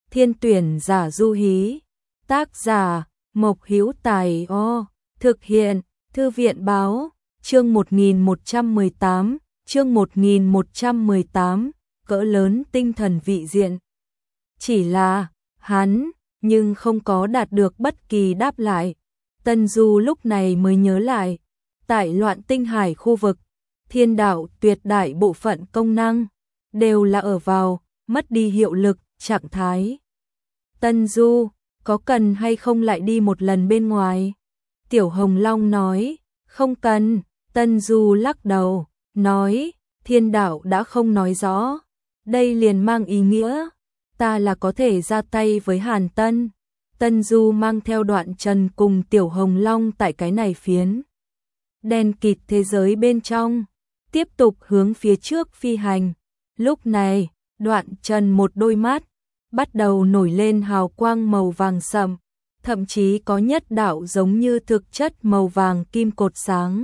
Thiên tuyển giả du hí. Tác giả Mộc Hữu Tài. Thực hiện Thư viện báo. Chương 1118, chương 1118, cỡ lớn tinh thần vị diện. Chỉ là, hắn, nhưng không có đạt được bất kỳ đáp lại. Tân Du lúc này mới nhớ lại, tại Loạn Tinh Hải khu vực, thiên đạo tuyệt đại bộ phận công năng, đều là ở vào, mất đi hiệu lực, trạng thái. Tân Du, có cần hay không lại đi một lần bên ngoài? Tiểu Hồng Long nói, không cần. Tân Du lắc đầu, nói, thiên đạo đã không nói rõ. Đây liền mang ý nghĩa, ta là có thể ra tay với Hàn Tân. Tân Du mang theo Đoạn Trần cùng Tiểu Hồng Long tại cái này phiến đen kịt thế giới bên trong, tiếp tục hướng phía trước phi hành. Lúc này, Đoạn Trần một đôi mắt bắt đầu nổi lên hào quang màu vàng sậm, thậm chí có nhất đạo giống như thực chất màu vàng kim cột sáng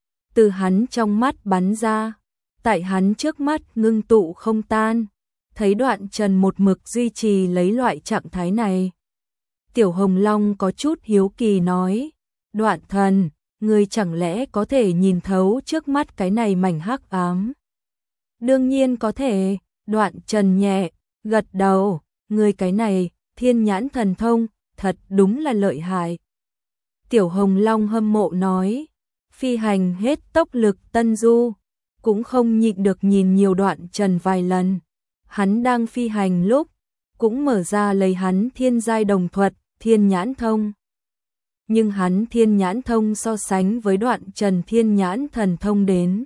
từ hắn trong mắt bắn ra, tại hắn trước mắt ngưng tụ không tan. Thấy Đoạn Trần một mực duy trì lấy loại trạng thái này, Tiểu Hồng Long có chút hiếu kỳ nói, Đoạn thần, ngươi chẳng lẽ có thể nhìn thấu trước mắt cái này mảnh hắc ám? Đương nhiên có thể. Đoạn Trần nhẹ gật đầu, ngươi cái này thiên nhãn thần thông thật đúng là lợi hại. Tiểu Hồng Long hâm mộ nói, phi hành hết tốc lực Tân Du cũng không nhịn được nhìn nhiều Đoạn Trần vài lần. Hắn đang phi hành lúc cũng mở ra lấy hắn thiên giai đồng thuật thiên nhãn thông, nhưng hắn thiên nhãn thông so sánh với Đoạn Trần thiên nhãn thần thông đến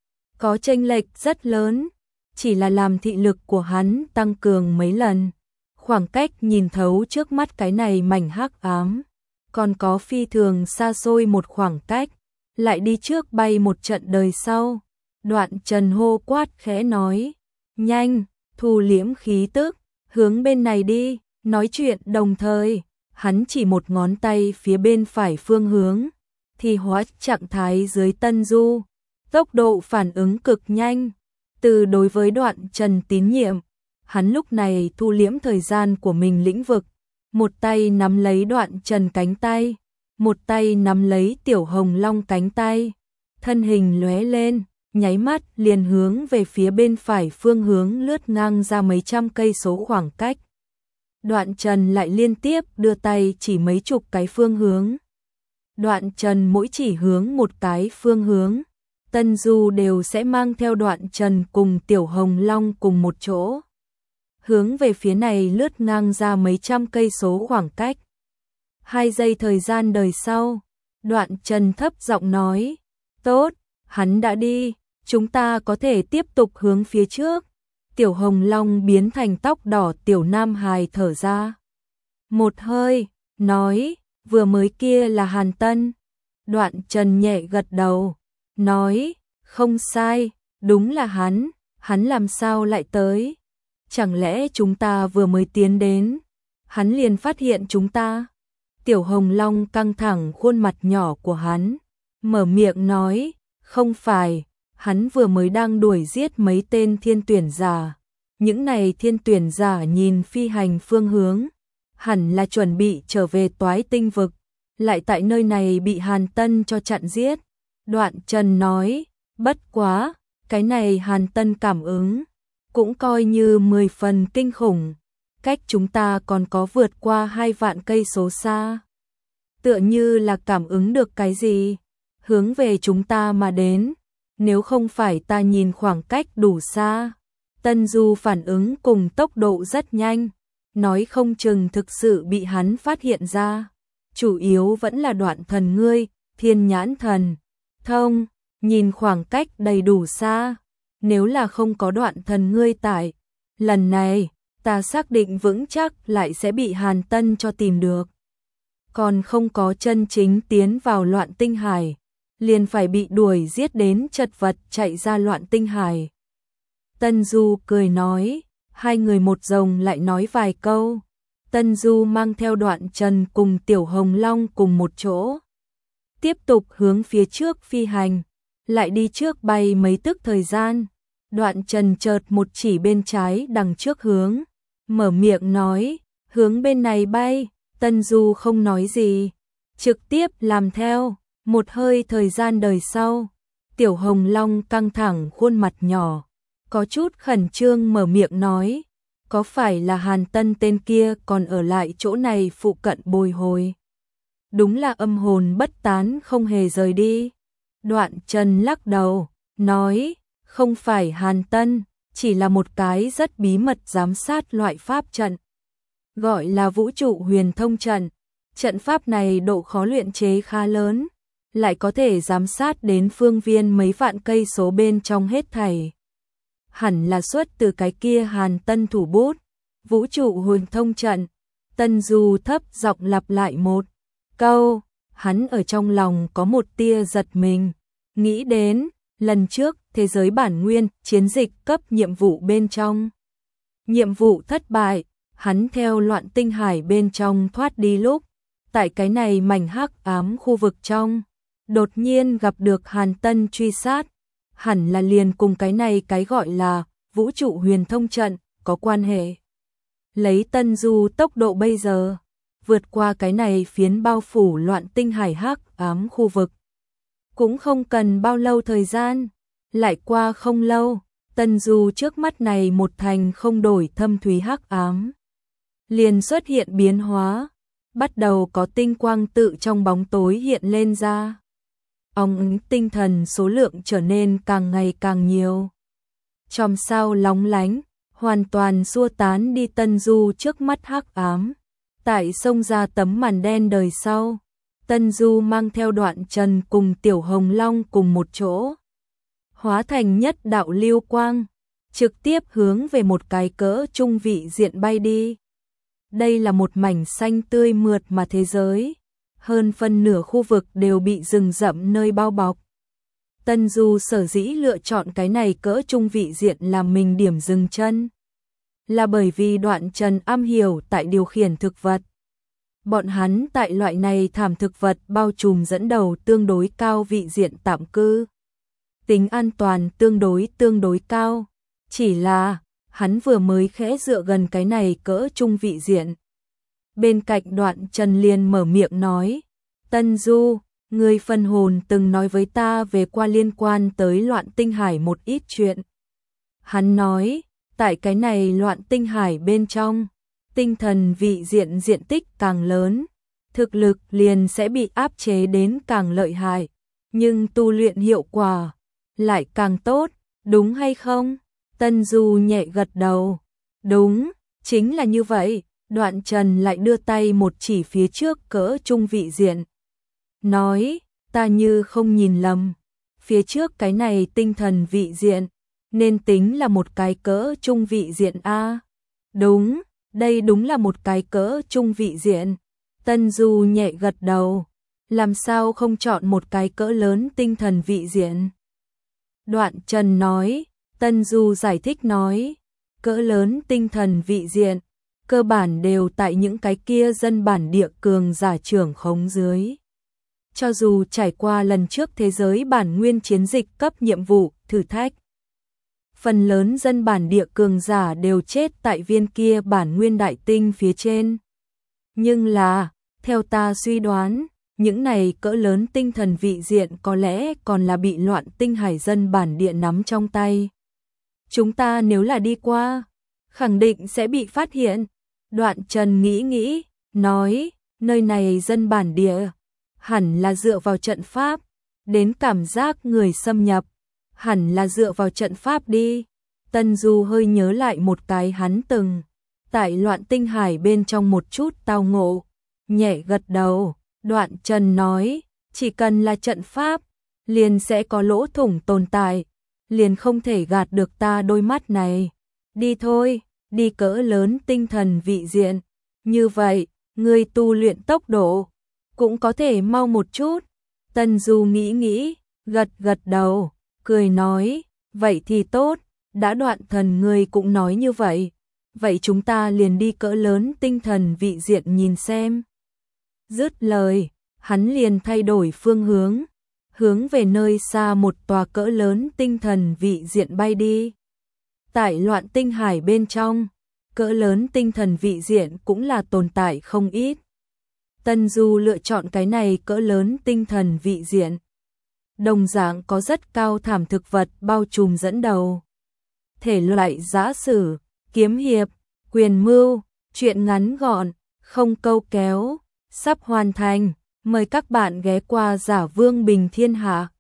có chênh lệch rất lớn, chỉ là làm thị lực của hắn tăng cường mấy lần, khoảng cách nhìn thấu trước mắt cái này mảnh hắc ám còn có phi thường xa xôi một khoảng cách. Lại đi trước bay một trận đời sau, Đoạn Trần hô quát khẽ nói, nhanh, thu liễm khí tức, hướng bên này đi. Nói chuyện đồng thời, hắn chỉ một ngón tay phía bên phải phương hướng, thì hóa trạng thái dưới Tân Du, tốc độ phản ứng cực nhanh. Từ đối với Đoạn Trần tín nhiệm, hắn lúc này thu liễm thời gian của mình lĩnh vực, một tay nắm lấy Đoạn Trần cánh tay, một tay nắm lấy Tiểu Hồng Long cánh tay, thân hình lóe lên, nháy mắt liền hướng về phía bên phải phương hướng lướt ngang ra mấy trăm cây số khoảng cách. Đoạn Trần lại liên tiếp đưa tay chỉ mấy chục cái phương hướng. Đoạn Trần mỗi chỉ hướng một cái phương hướng, Tân Du đều sẽ mang theo Đoạn Trần cùng Tiểu Hồng Long cùng một chỗ, hướng về phía này lướt ngang ra mấy trăm cây số khoảng cách. 2 giây thời gian đời sau, Đoạn Trần thấp giọng nói, tốt, hắn đã đi, chúng ta có thể tiếp tục hướng phía trước. Tiểu Hồng Long biến thành tóc đỏ Tiểu Nam Hài thở ra một hơi, nói, vừa mới kia là Hàn Tân. Đoạn Trần nhẹ gật đầu, nói, không sai, đúng là hắn làm sao lại tới? Chẳng lẽ chúng ta vừa mới tiến đến, hắn liền phát hiện chúng ta? Tiểu Hồng Long căng thẳng khuôn mặt nhỏ của hắn, mở miệng nói, không phải, hắn vừa mới đang đuổi giết mấy tên thiên tuyển giả. Những này thiên tuyển giả nhìn phi hành phương hướng, hẳn là chuẩn bị trở về Toái Tinh vực, lại tại nơi này bị Hàn Tân cho chặn giết. Đoạn Trần nói, bất quá, cái này Hàn Tân cảm ứng cũng coi như 10 phần kinh khủng, cách chúng ta còn có vượt qua 2 vạn cây số xa. Tựa như là cảm ứng được cái gì, hướng về chúng ta mà đến, nếu không phải ta nhìn khoảng cách đủ xa. Tân Du phản ứng cùng tốc độ rất nhanh, nói không chừng thực sự bị hắn phát hiện ra. Chủ yếu vẫn là Đoạn thần ngươi, thiên nhãn thần thông, nhìn khoảng cách đầy đủ xa. Nếu là không có Đoạn thần ngươi tại, lần này, ta xác định vững chắc lại sẽ bị Hàn Tân cho tìm được. Còn không có chân chính tiến vào Loạn Tinh Hải, liền phải bị đuổi giết đến chật vật chạy ra Loạn Tinh Hải. Tân Du cười nói, hai người một rồng lại nói vài câu. Tân Du mang theo Đoạn Trần cùng Tiểu Hồng Long cùng một chỗ, tiếp tục hướng phía trước phi hành, lại đi trước bay mấy tức thời gian. Đoạn Trần chợt một chỉ bên trái đằng trước hướng mở miệng nói, hướng bên này bay. Tân Du không nói gì, trực tiếp làm theo. Một hơi thời gian đời sau, Tiểu Hồng Long căng thẳng khuôn mặt nhỏ, có chút khẩn trương mở miệng nói, có phải là Hàn Tân tên kia còn ở lại chỗ này phụ cận bồi hồi? Đúng là âm hồn bất tán không hề rời đi. Đoạn Trần lắc đầu, nói, không phải Hàn Tân, chỉ là một cái rất bí mật giám sát loại pháp trận. Gọi là vũ trụ huyền thông trận. Trận pháp này độ khó luyện chế khá lớn, lại có thể giám sát đến phương viên mấy vạn cây số bên trong hết thảy. Hẳn là xuất từ cái kia Hàn Tân thủ bút, vũ trụ huyền thông trận. Tân Du thấp giọng lặp lại một câu, hắn ở trong lòng có một tia giật mình, nghĩ đến lần trước thế giới bản nguyên chiến dịch cấp nhiệm vụ bên trong. Nhiệm vụ thất bại, hắn theo loạn tinh hải bên trong thoát đi lúc, tại cái này mảnh hắc ám khu vực trong, đột nhiên gặp được Hàn Tân truy sát, hẳn là liền cùng cái này cái gọi là vũ trụ huyền thông trận có quan hệ. Lấy Tân Du tốc độ bây giờ, vượt qua cái này phiến bao phủ loạn tinh hải hắc ám khu vực, cũng không cần bao lâu thời gian. Lại qua không lâu, Tân Du trước mắt này một thành không đổi thâm thúy hắc ám liền xuất hiện biến hóa, bắt đầu có tinh quang tự trong bóng tối hiện lên ra. Ong tinh thần số lượng trở nên càng ngày càng nhiều. Chòm sao lóng lánh, hoàn toàn xua tán đi Tân Du trước mắt hắc ám. Tại xông ra tấm màn đen đời sau, Tân Du mang theo Đoạn Trần cùng Tiểu Hồng Long cùng một chỗ, hóa thành nhất đạo lưu quang, trực tiếp hướng về một cái cỡ trung vị diện bay đi. Đây là một mảnh xanh tươi mượt mà thế giới, hơn phân nửa khu vực đều bị rừng rậm nơi bao bọc. Tân Du sở dĩ lựa chọn cái này cỡ trung vị diện làm mình điểm dừng chân, là bởi vì Đoạn Trần am hiểu tại điều khiển thực vật. Bọn hắn tại loại này thảm thực vật bao trùm dẫn đầu tương đối cao vị diện tạm cư. Tính an toàn tương đối cao, chỉ là hắn vừa mới khẽ dựa gần cái này cỡ trung vị diện. Bên cạnh Đoạn Trần liền mở miệng nói, Tân Du, người phân hồn từng nói với ta về qua liên quan tới loạn tinh hải một ít chuyện. Hắn nói, tại cái này loạn tinh hải bên trong, tinh thần vị diện diện tích càng lớn, thực lực liền sẽ bị áp chế đến càng lợi hại, nhưng tu luyện hiệu quả lại càng tốt, đúng hay không? Tân Du nhẹ gật đầu, đúng, chính là như vậy. Đoạn Trần lại đưa tay một chỉ phía trước cỡ trung vị diện, nói, ta như không nhìn lầm, phía trước cái này tinh thần vị diện, nên tính là một cái cỡ trung vị diện a. Đúng, đây đúng là một cái cỡ trung vị diện. Tân Du nhẹ gật đầu, làm sao không chọn một cái cỡ lớn tinh thần vị diện? Đoạn Trần nói, Tân Du giải thích nói, cỡ lớn tinh thần vị diện, cơ bản đều tại những cái kia dân bản địa cường giả trưởng khống dưới. Cho dù trải qua lần trước thế giới bản nguyên chiến dịch cấp nhiệm vụ, thử thách, phần lớn dân bản địa cường giả đều chết tại viên kia bản nguyên đại tinh phía trên. Nhưng là, theo ta suy đoán, những này cỡ lớn tinh thần vị diện có lẽ còn là bị loạn tinh hải dân bản địa nắm trong tay. Chúng ta nếu là đi qua, khẳng định sẽ bị phát hiện. Đoạn Trần nghĩ, nói, nơi này dân bản địa, hẳn là dựa vào trận pháp, đến cảm giác người xâm nhập, hẳn là dựa vào trận pháp đi. Tân Du hơi nhớ lại một cái hắn từng tại loạn tinh hải bên trong một chút tao ngộ, nhẹ gật đầu. Đoạn Trần nói, chỉ cần là trận pháp, liền sẽ có lỗ thủng tồn tại, liền không thể gạt được ta đôi mắt này. Đi thôi, đi cỡ lớn tinh thần vị diện, như vậy, ngươi tu luyện tốc độ cũng có thể mau một chút. Tân Du nghĩ, gật đầu, cười nói, vậy thì tốt, đã Đoạn Thần ngươi cũng nói như vậy, vậy chúng ta liền đi cỡ lớn tinh thần vị diện nhìn xem. Dứt lời, hắn liền thay đổi phương hướng về nơi xa một tòa cỡ lớn tinh thần vị diện bay đi. Tại loạn tinh hải bên trong, cỡ lớn tinh thần vị diện cũng là tồn tại không ít. Tân Du lựa chọn cái này cỡ lớn tinh thần vị diện. Đồng dạng có rất cao thảm thực vật bao trùm dẫn đầu. Thể loại giã sử, kiếm hiệp, quyền mưu, truyện ngắn gọn, không câu kéo, sắp hoàn thành. Mời các bạn ghé qua Giả Vương Bình Thiên Hạ.